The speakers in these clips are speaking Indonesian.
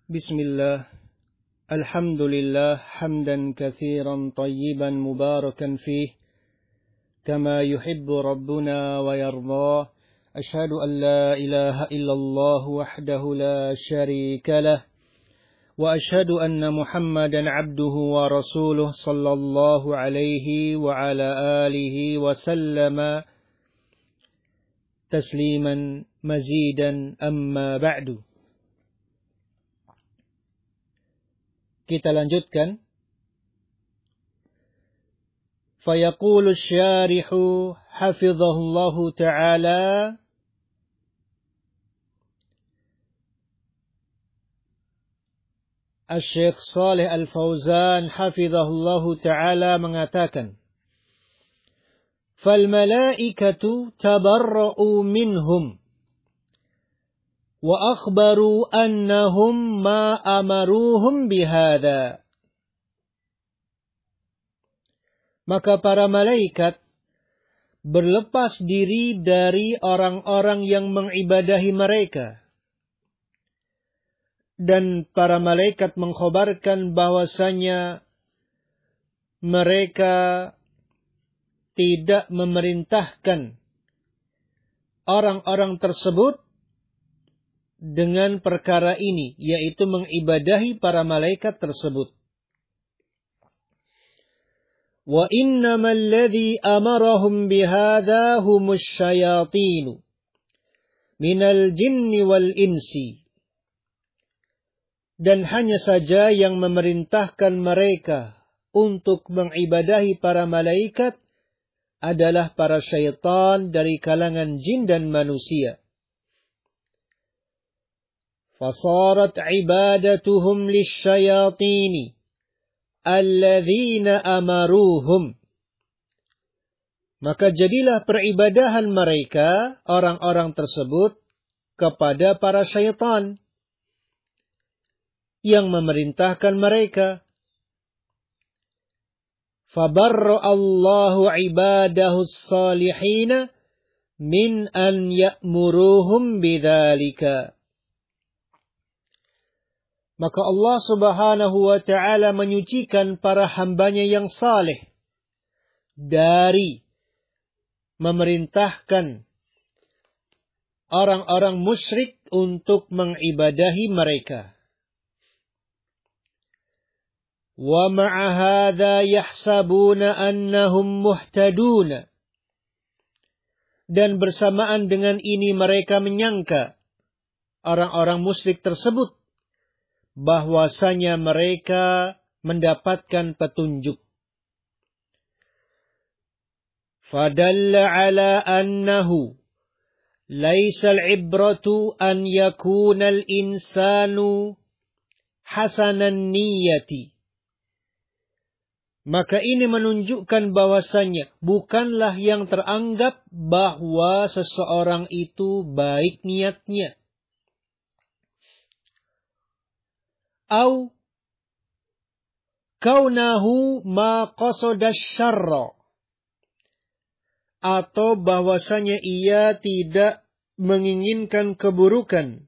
Bismillah, alhamdulillah, hamdan kathiran tayyiban mubarakan fih, kama yuhibbu rabbuna wa yardah. Ashhadu an la ilaha illallah wahdahu la sharika lah, wa ashhadu anna Muhammadan abduhu wa rasuluh sallallahu alaihi wa ala alihi wa sallama tasliman mazidan amma ba'du. Kita lanjutkan. Fayaqulu syarihu hafizahullahu ta'ala, Asy-Syaikh Shalih Al-Fauzan hafizahullahu ta'ala mengatakan, Fal malaikatu tabarra'u minhum wa akhbaru annahum ma amaruhum bihadza. Maka para malaikat berlepas diri dari orang-orang yang mengibadahi mereka. Dan para malaikat mengkhabarkan bahwasanya mereka tidak memerintahkan orang-orang tersebut dengan perkara ini, yaitu mengibadahi para malaikat tersebut. Wa innamal ladzi amarahum bihadza humus syayatin minal jinni wal insi. Dan hanya saja yang memerintahkan mereka untuk mengibadahi para malaikat adalah para syaitan dari kalangan jin dan manusia. فصارت عبادتهم للشياطين الذين أمروهم. Maka jadilah peribadahan mereka, orang-orang tersebut, kepada para syaitan yang memerintahkan mereka. فَبَرَّأَ اللَّهُ عِبَادَهُ الصَّالِحِينَ مِنْ أَنْ يَأْمُرُوهُمْ بِذَلِكَ. Maka Allah Subhanahu wa ta'ala menyucikan para hambanya yang saleh dari memerintahkan orang-orang musyrik untuk mengibadahi mereka. Wa ma'a hadza yahsabuna annahum muhtadun. Dan bersamaan dengan ini mereka menyangka orang-orang musyrik tersebut bahwasanya mereka mendapatkan petunjuk. Fadalla ala annahu laisa al-ibratu an yakuna al-insanu hasanan niyati. Maka ini menunjukkan bahwasanya bukanlah yang teranggap bahwa seseorang itu baik niatnya. Au kaunahu ma qasada syarra, atau bahwasanya ia tidak menginginkan keburukan.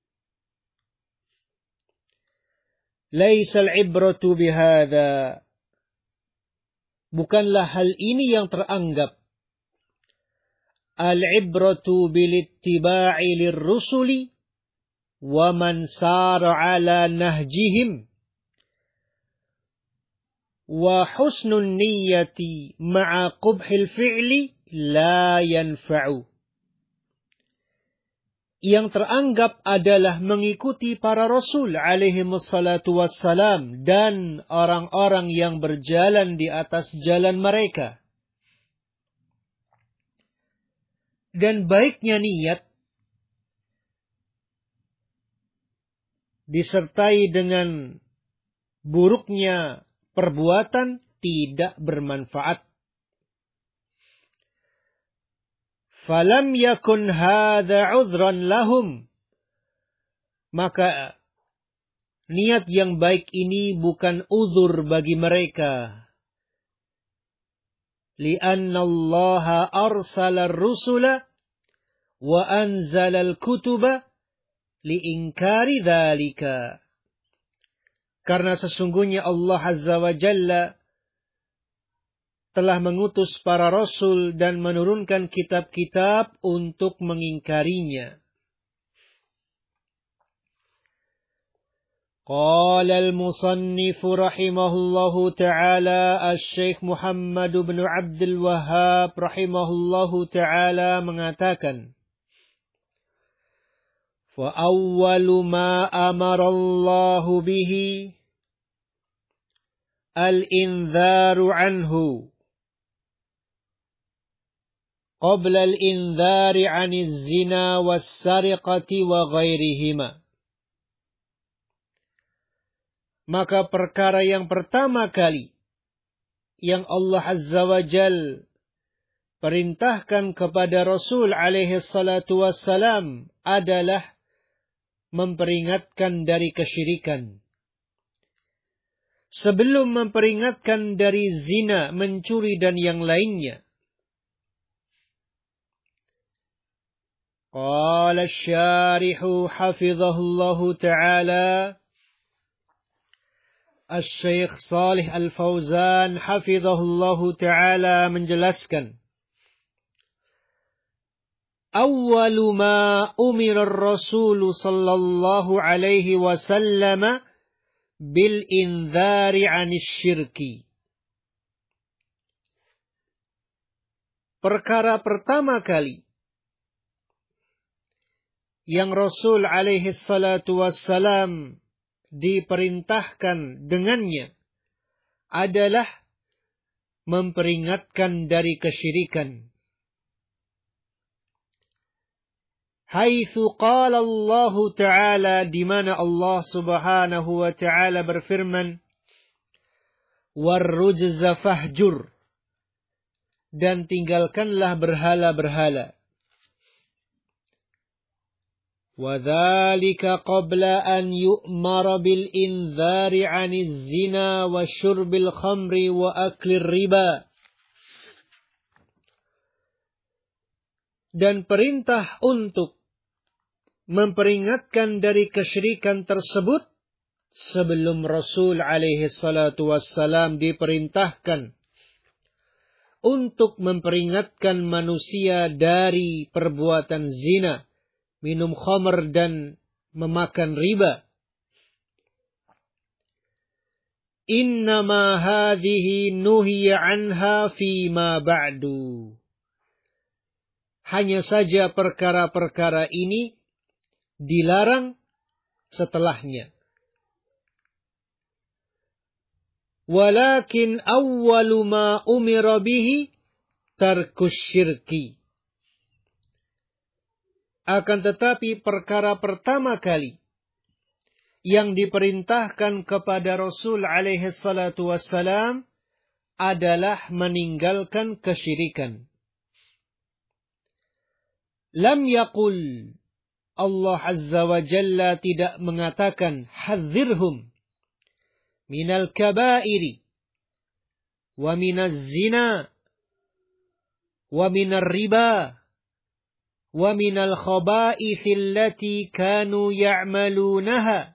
Laisal ibratu bihadza, bukanlah hal ini yang teranggap. Al-ibratu bilittiba'i lirrusuli wa man sara ala nahjihim wa husnun niyyati ma'a qubhil fi'li la yanfa'u. Yang teranggap adalah mengikuti para rasul alaihimussalatu wassalam dan orang-orang yang berjalan di atas jalan mereka. Dan baiknya niat disertai dengan buruknya perbuatan tidak bermanfaat. Falam yakun hadza 'udhran lahum. Maka niat yang baik ini bukan uzur bagi mereka. Li'anna Allah arsala ar-rusula wa anzala al-kutuba li'inkari dzalika. Karena sesungguhnya Allah Azza wa Jalla telah mengutus para rasul dan menurunkan kitab-kitab untuk mengingkarinya. قال المصنف رحمه الله تعالى الشيخ محمد بن عبد الوهاب رحمه الله تعالى mengatakan, فأول ما أمر الله به الإنذار عنه قبل الإنذار عن الزنا والسرقة وغيرهما. Maka perkara yang pertama kali yang Allah Azza wa Jal perintahkan kepada Rasul alaihi salatu wassalam adalah memperingatkan dari kesyirikan. Sebelum memperingatkan dari zina, mencuri dan yang lainnya. Qala asy-syarihu hafizahullahu ta'ala, Asy-Syaikh Shalih Al-Fauzan hafizahullahu ta'ala menjelaskan, Awwalu ma umira ar-Rasul sallallahu alaihi wasallam bil indzari 'anil syirki. Perkara pertama kali yang Rasul alaihi salatu wassalam diperintahkan dengannya adalah memperingatkan dari kesyirikan. Haitsu qala Allah Ta'ala, di mana Allah Subhanahu wa Ta'ala berfirman, "Warrujza fahjur," dan tinggalkanlah berhala-berhala. وَذَلِكَ قَبْلَ أَنْ يُؤْمَرَ بِالْإِنذَارِ عَنِ الزِّنَا وَشُرْبِ الْخَمْرِ وَأَكْلِ الرِّبَا. Dan perintah untuk memperingatkan dari kesyirikan tersebut sebelum Rasul alaihi salatu wassalam diperintahkan untuk memperingatkan manusia dari perbuatan zina, minum khamr dan memakan riba. Innama hadhihi nuhiya anha fima ba'du. Hanya saja perkara-perkara ini dilarang setelahnya. Walakin awwalu ma umira bihi tarkus syirki. Akan tetapi perkara pertama kali yang diperintahkan kepada Rasul alaihi salatu wassalam adalah meninggalkan kesyirikan. Lam yaqul, Allah Azza wa Jalla tidak mengatakan hadzirhum minal kabairi wa minaz zina wa minar riba wa minal khaba'ithil lati kanu ya'malunaha.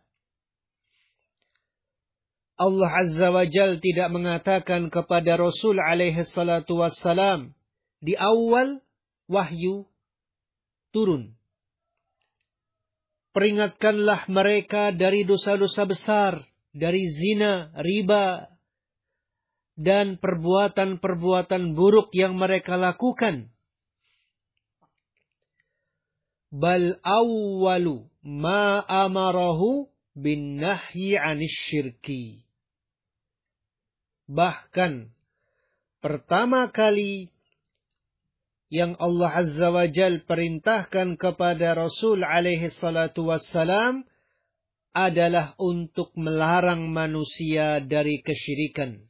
Allah Azza wa Jalla tidak mengatakan kepada Rasul alaihi salatu wassalam di awal wahyu turun, peringatkanlah mereka dari dosa-dosa besar, dari zina, riba, dan perbuatan-perbuatan buruk yang mereka lakukan. Bal awwalu ma amarahu bin nahyi 'anil syirki. Bahkan pertama kali yang Allah Azza wa Jal perintahkan kepada Rasul alaihi salatu wassalam adalah untuk melarang manusia dari kesyirikan.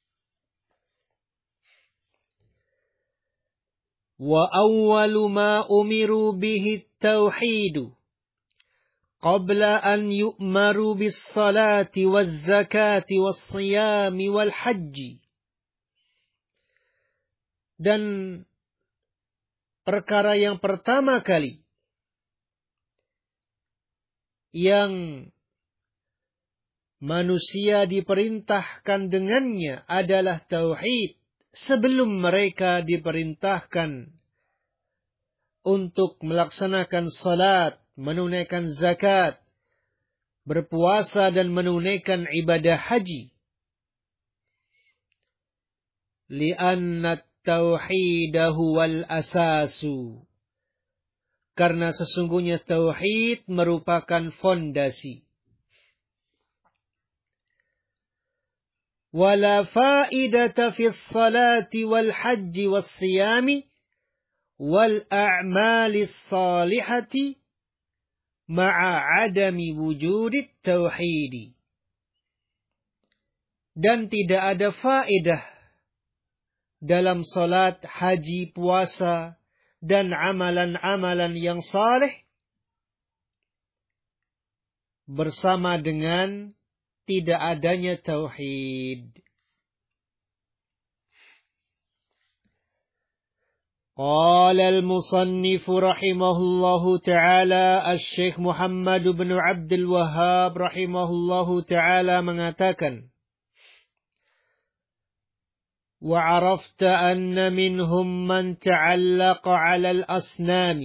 Wa awwalu ma umiru bihi tauhidu qabla an yu'maru bis salati waz zakati was siyami wal hajji. Dan perkara yang pertama kali yang manusia diperintahkan dengannya adalah tauhid sebelum mereka diperintahkan untuk melaksanakan salat, menunaikan zakat, berpuasa dan menunaikan ibadah haji. Li'anna at-tauhida huwal asasu. Karena sesungguhnya tauhid merupakan fondasi. Wala faidata fis salati wal hajji was siyami wal a'malis salihati ma'a adami wujudit tauhidi. Dan tidak ada faedah dalam salat, haji, puasa, dan amalan-amalan yang saleh bersama dengan tidak adanya tauhid. Qala al-musannif rahimahullahu ta'ala, Asy-Syaikh Muhammad bin Abdul Wahhab rahimahullahu ta'ala mengatakan, وَعَرَفْتَ أَنَّ مِنْهُمْ مَنْ تَعَلَّقَ عَلَى الْأَصْنَامِ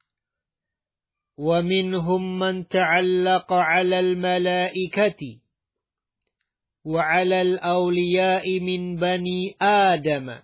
وَمِنْهُمْ مَنْ تَعَلَّقَ عَلَى الْمَلَائِكَةِ وَعَلَى الْأَوْلِيَاءِ مِنْ بَنِي آدَمَ.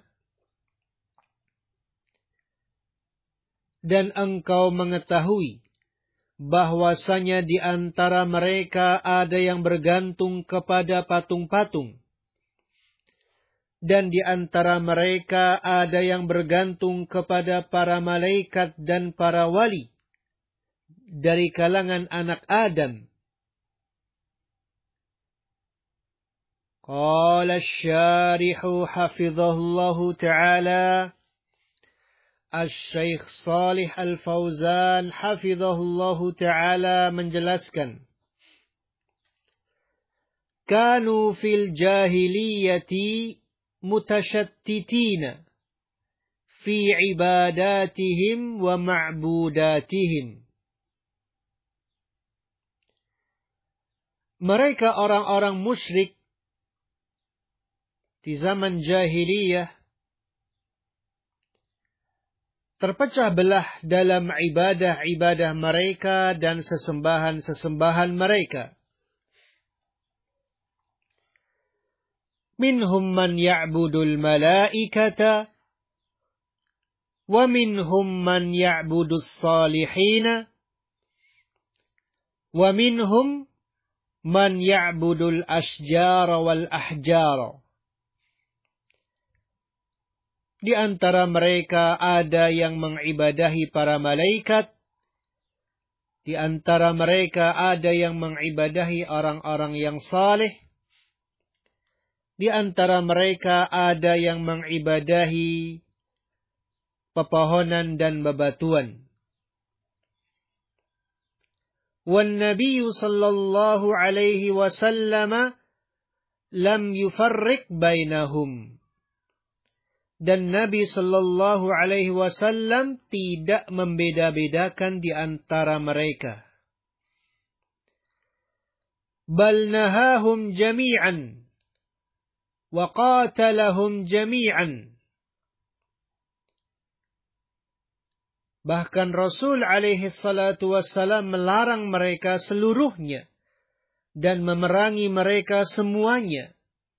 Dan engkau mengetahui bahwasanya di antara mereka ada yang bergantung kepada patung-patung, dan di antara mereka ada yang bergantung kepada para malaikat dan para wali dari kalangan anak Adam. Qala asy-syarihu hafizahullahu ta'ala, Asy-Syaikh Shalih Al-Fauzan hafizahullahu ta'ala menjelaskan, Kanu fil jahiliyati mutasyattitina fi ibadatihim wa ma'budatihim. Mereka orang-orang musyrik di zaman jahiliyah terpecah belah dalam ibadah-ibadah mereka dan sesembahan-sesembahan mereka. Minhum man ya'budul malaikata wa minhum man ya'budus salihina wa minhum man ya'budul asjara wal ahjara. Di antara mereka ada yang mengibadahi para malaikat, di antara mereka ada yang mengibadahi orang-orang yang saleh, di antara mereka ada yang mengibadahi pepohonan dan bebatuan. Wan Nabiyyu sallallahu alaihi wasallam lam yufarriq bainahum. Dan Nabi sallallahu alaihi wasallam tidak membeda-bedakan di antara mereka. Bal nahahum jami'an wa qatalahum jami'an. Bahkan Rasul alaihi salatu wassalam melarang mereka seluruhnya dan memerangi mereka semuanya.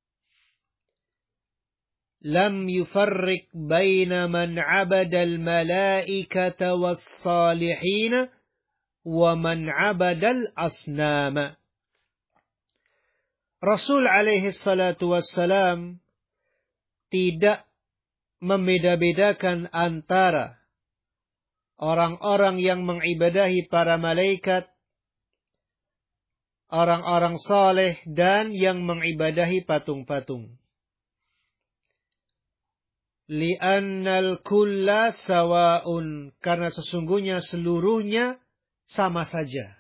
Lam yufarriq baina man 'abada al-malaikata was-salihin wa man 'abada al-asnama. Rasul alaihi salatu wassalam tidak membeda-bedakan antara orang-orang yang mengibadahi para malaikat, orang-orang saleh, dan yang mengibadahi patung-patung. Li'annal kulla sawa'un, karena sesungguhnya seluruhnya sama saja.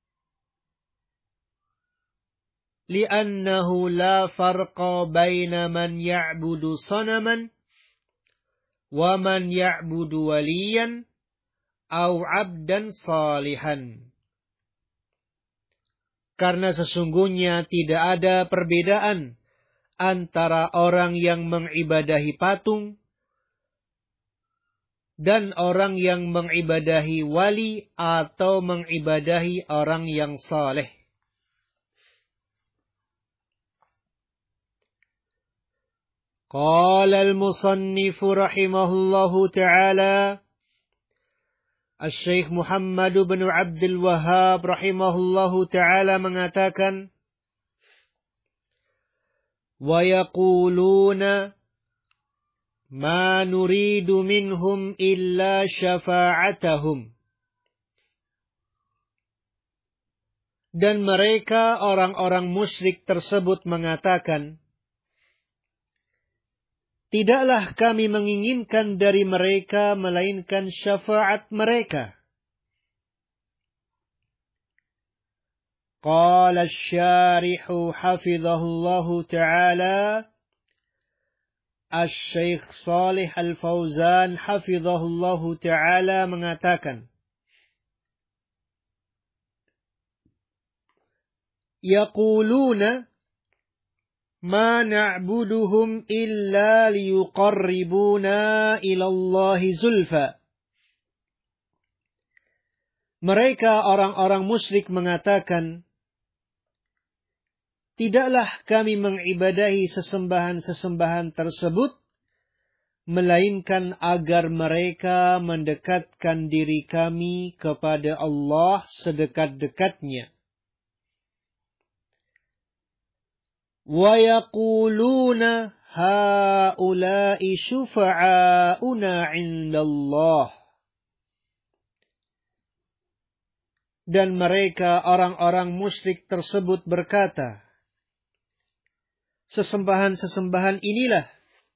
Li'annahu la farqa baina man ya'budu sanaman wa man ya'budu waliyan aw 'abdan salihan. Karena sesungguhnya tidak ada perbedaan antara orang yang mengibadahi patung dan orang yang mengibadahi wali atau mengibadahi orang yang saleh. Qala al-musannif rahimahullahu ta'ala, Al-Syeikh Muhammad bin Abdul Wahhab rahimahullahu ta'ala mengatakan, wa yaquluna ma nuridu minhum illa syafa'atahum. Dan mereka orang-orang musyrik tersebut mengatakan, tidaklah kami menginginkan dari mereka melainkan syafaat mereka. Qala asy-syarihu hafizahullahu ta'ala, Asy-Syaikh Shalih Al-Fauzan hafizahullahu ta'ala mengatakan, yaquluna ma na'buduhum illa liyuqarribuna ila Allahi zulfa. Mereka orang-orang musyrik mengatakan, tidaklah kami mengibadahi sesembahan-sesembahan tersebut, melainkan agar mereka mendekatkan diri kami kepada Allah sedekat-dekatnya. Wa yaquluna haula'i syufa'auna 'indallah. Dan mereka orang-orang musyrik tersebut berkata, sesembahan-sesembahan inilah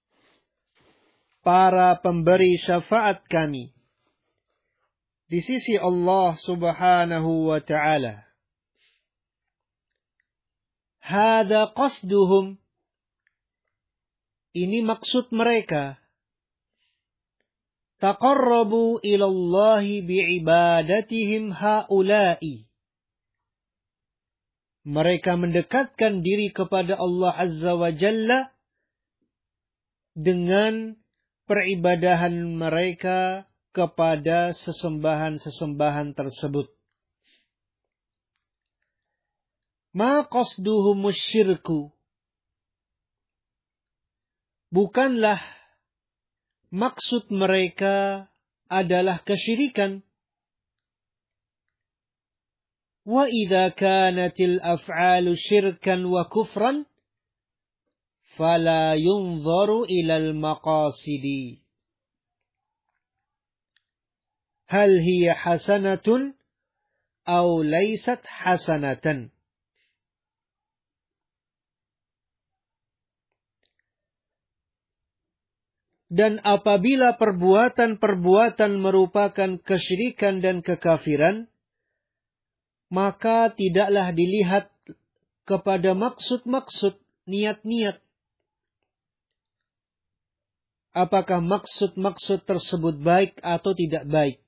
para pemberi syafaat kami di sisi Allah Subhanahu wa ta'ala. Hada qasduhum. Ini maksud mereka. Taqarrabu ilallahi bi'ibadatihim haula'i. Mereka mendekatkan diri kepada Allah Azza wa Jalla dengan peribadahan mereka kepada sesembahan-sesembahan tersebut. Ma qasduhumus syirku. Bukanlah maksud mereka adalah kesyirikan. Wa idza kanatil af'alu syirkan wa kufran fala yunzaru ilal maqasidi. Hal hiya hasanatun aw laysat hasanatan. Dan apabila perbuatan-perbuatan merupakan kesyirikan dan kekafiran, maka tidaklah dilihat kepada maksud-maksud, niat-niat. Apakah maksud-maksud tersebut baik atau tidak baik?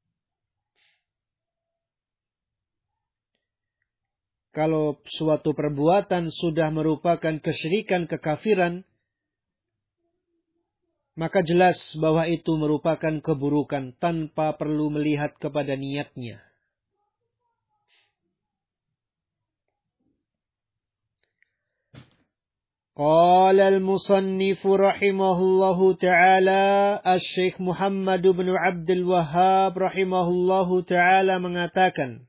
Kalau suatu perbuatan sudah merupakan kesyirikan, kekafiran, maka jelas bahwa itu merupakan keburukan tanpa perlu melihat kepada niatnya. Qala al-musannif rahimahullahu ta'ala, Asy-Syaikh Muhammad bin Abdul Wahhab rahimahullahu ta'ala mengatakan,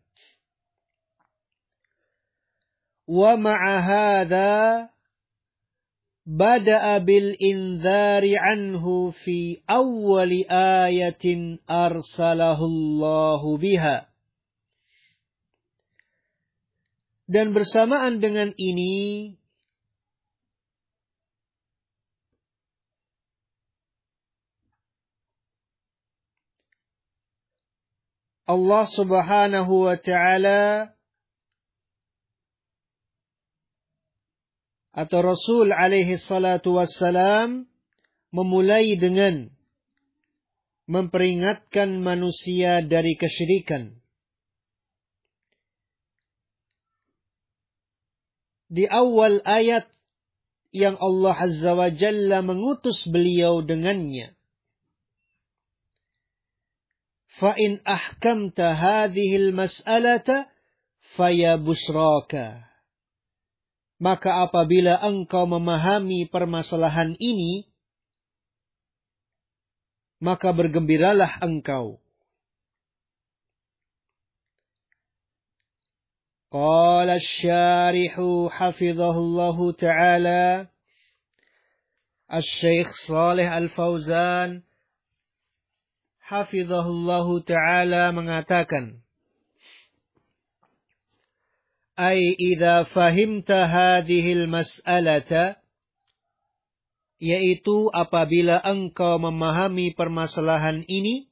wa ma'a hadha bada'a bil inzari anhu fi awwali ayatin arsalahullahu biha. Dan bersamaan dengan ini, Allah Subhanahu wa ta'ala atau Rasul alaihi salatu wassalam memulai dengan memperingatkan manusia dari kesyirikan. di awal ayat yang Allah Azza wa Jalla mengutus beliau dengannya. فَإِنْ أَحْكَمْتَ هَذِهِ الْمَسْأَلَةَ فَيَا بُشْرَاكَ. Maka apabila engkau memahami permasalahan ini, maka bergembiralah engkau. Qala asy-syarihu hafizahullahu ta'ala, Asy-Syaikh Shalih Al-Fauzan hafizahullahu ta'ala mengatakan, ay idza fahimta hadhil mas'alata, yaitu apabila engkau memahami permasalahan ini,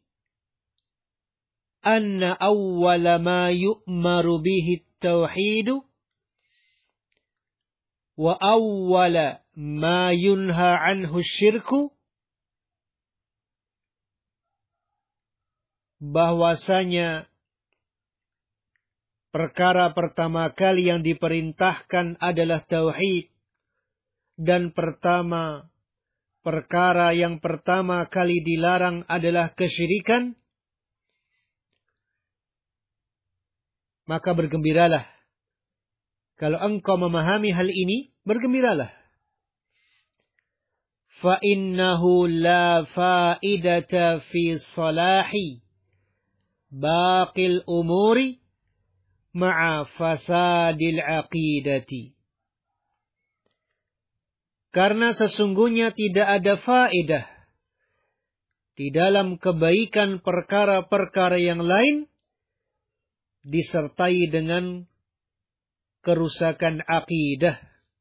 anna awwala ma yu'maru bihi at-tauhid wa awwala ma yunha anhu syirku, bahwasanya perkara pertama kali yang diperintahkan adalah tauhid, dan perkara yang pertama kali dilarang adalah kesyirikan. Maka bergembiralah. Kalau engkau memahami hal ini, bergembiralah. Fa innahu la faidata fi salahi baqil umuri ma'a fasadil aqidati. Karena sesungguhnya tidak ada faedah di dalam kebaikan perkara-perkara yang lain disertai dengan kerusakan akidah.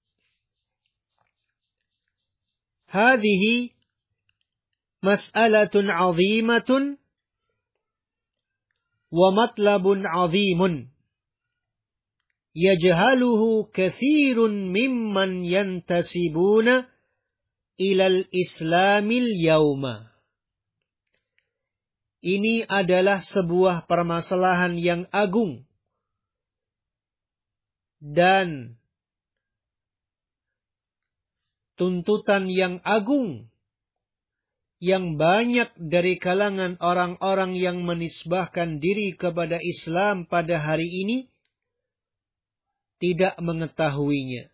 Hadhihi mas'alatun 'azimatun wa matlabun 'azimun yajhaluhu katsirun mimman yantasibuna ilal islamil yauma. Ini adalah sebuah permasalahan yang agung dan tuntutan yang agung yang banyak dari kalangan orang-orang yang menisbahkan diri kepada Islam pada hari ini tidak mengetahuinya.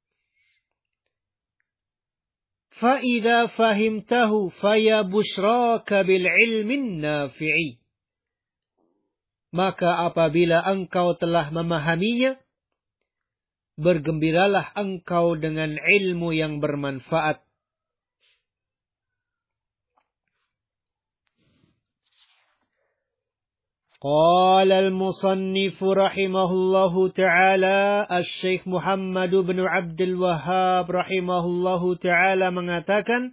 فَإِذَا فَهِمْتَهُ فَيَا بُشْرَاكَ بِالْعِلْمِ النَّافِعِ. Maka apabila engkau telah memahaminya, bergembiralah engkau dengan ilmu yang bermanfaat. قال المصنف رحمه الله تعالى, Asy-Syaikh Muhammad bin Abdul Wahhab rahimahullahu ta'ala mengatakan,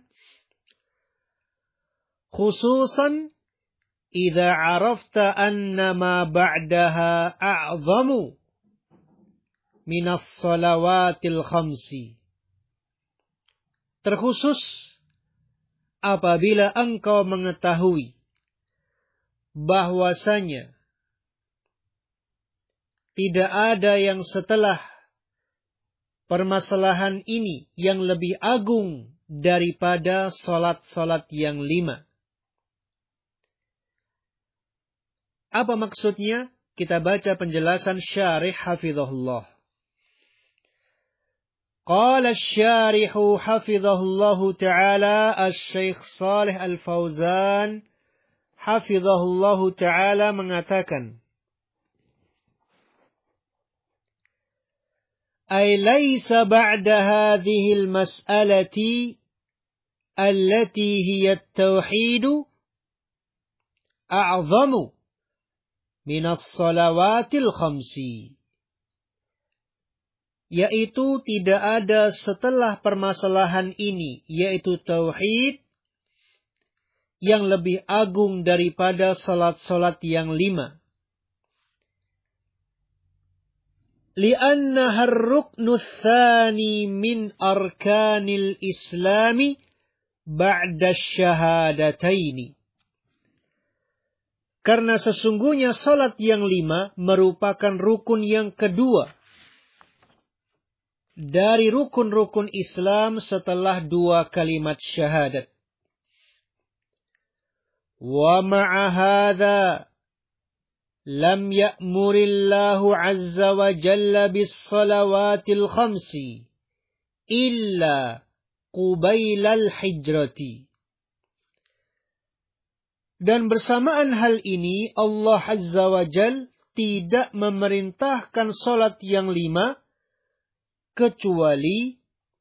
khususan idza arafta anna ma ba'daha a'zamu minas salawatil khamsi. Terkhusus apabila engkau mengetahui bahwasanya tidak ada yang setelah permasalahan ini yang lebih agung daripada salat-salat yang 5. Apa maksudnya? Kita baca penjelasan syarih hafizahullah. Qala asy-syarihu hafizahullahu ta'ala, Asy-Syaikh Shalih Al-Fauzan hafizahullahu ta'ala mengatakan, ay laysa ba'da hadhihi al-mas'alati allati hiya at-tauhid a'zamu min as-salawatil khamsi. Yaitu tidak ada setelah permasalahan ini, yaitu tauhid, yang lebih agung daripada salat-salat yang 5. Li'annaha ar-ruknu tsani min arkanil islami ba'da syahadataini. Karena sesungguhnya salat yang 5 merupakan rukun yang kedua dari rukun-rukun Islam setelah 2 kalimat syahadat. Wa ma'a hadza lam ya'murillahu azza wa jalla bis salawatil khamsi illa qubailal hijrati. Dan bersamaan hal ini, Allah Azza wa Jal tidak memerintahkan salat yang 5 kecuali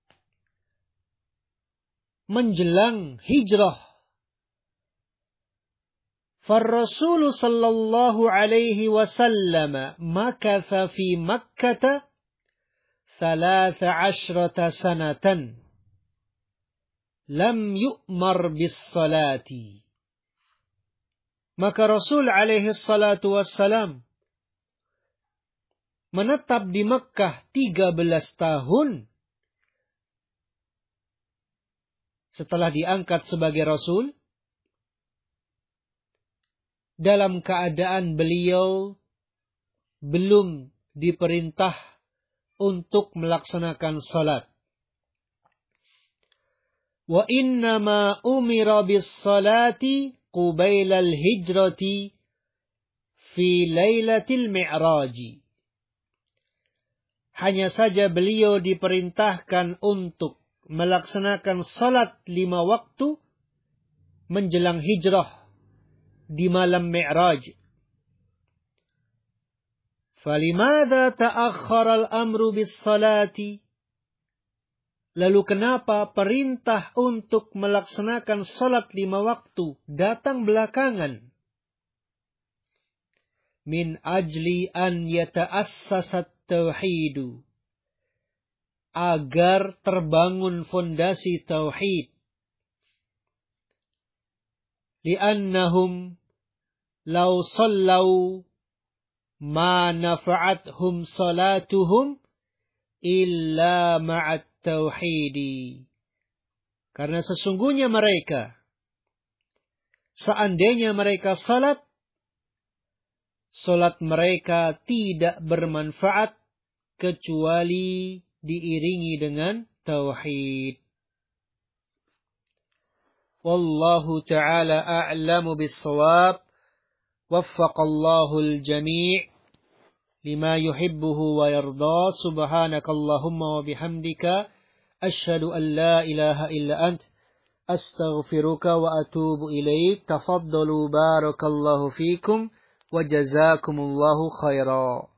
menjelang hijrah. Far-Rasul sallallahu alaihi wasallam makatha fi Makkah 13 sanatan lam yu'mar bis salati. Maka Rasul alaihi salatu wassalam menetap di Mekkah 13 tahun setelah diangkat sebagai Rasul, dalam keadaan beliau belum diperintah untuk melaksanakan salat. Wa innama umira bis salati qubailal hijrati fi lailatil mi'raji. Hanya saja beliau diperintahkan untuk melaksanakan salat 5 waktu menjelang hijrah di malam Mi'raj. Falimada ta'akhkhara al-amru bis salati? Lalu kenapa perintah untuk melaksanakan salat 5 waktu datang belakangan? Min ajli an yata'assasat tauhidu. Agar terbangun fondasi tauhid. Li'annahum law sallau ma nafa'athum salatuhum illa ma'at tauhidi. Karena sesungguhnya mereka, seandainya mereka salat mereka tidak bermanfaat kecuali diiringi dengan tauhid. Wallahu ta'ala a'lamu bis-shawab. Waffaqallahu al-jami' lima yuhibbuhu wa yarda. Subhanakallahumma wa bihamdika asyhadu an la ilaha illa ant astaghfiruka wa atubu ilaik. Tafaddalu barakallahu fikum wa jazakumullahu khaira.